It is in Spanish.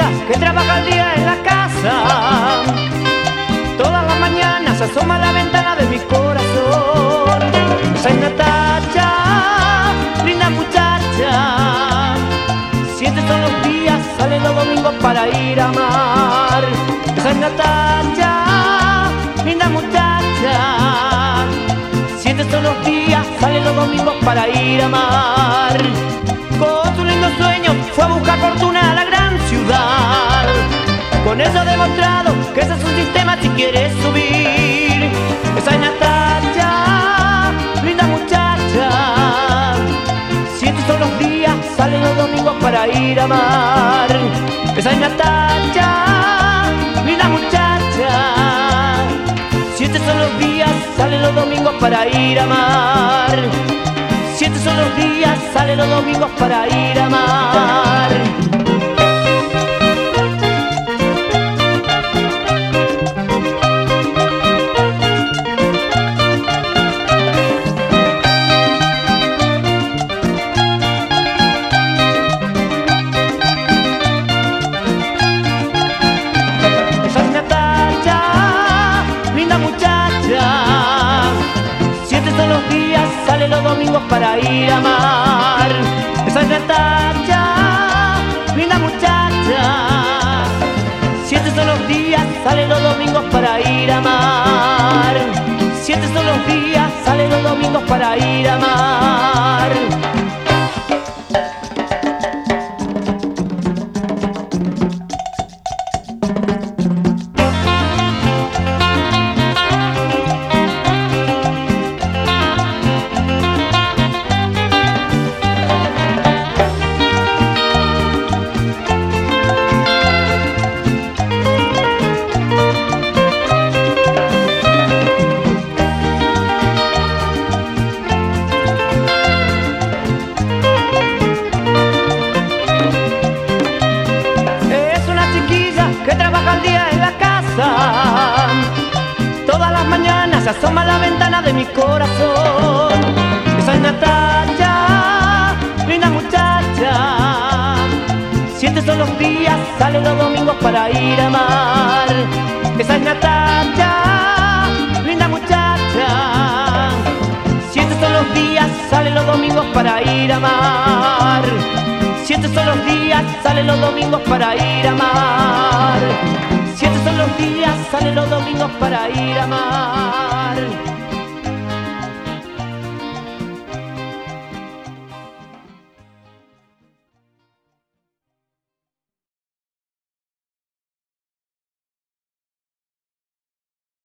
que trabaja al día en la casa. Todas las mañanas asoma a la ventana de mi corazón. Esa es Natacha, linda muchacha. Siete son los días, sale los domingos para ir a amar. Esa es Natacha, linda muchacha. Siete son los días, sale los domingos para ir a amar. Con su lindo sueño fue a buscar fortuna a la gran ciudad. Con eso ha demostrado que ese es un sistema si quieres subir. Esa es Natacha, linda muchacha. Siete son los días, salen los domingos para ir a amar. Esa es Natacha, linda muchacha. Siete son los días, salen los domingos para ir a amar. Siete son los días, salen los domingos para ir a amar. Esa es Natacha, linda muchacha. Siete son los días, salen los domingos para ir a amar. Esa es Natacha, linda muchacha. Siete son los días, salen los domingos para ir a amar. Siete son los días, salen los domingos para ir a amar. Que trabaja al día en la casa. Todas las mañanas se asoma a la ventana de mi corazón. Esa es Natacha, linda muchacha. Siete son los días, salen los domingos para ir a amar. Esa es Natacha, linda muchacha. Siete son los días, salen los domingos para ir a amar. Siete son los días, salen los domingos para ir a amar. Siete son los días, salen los domingos para ir a amar.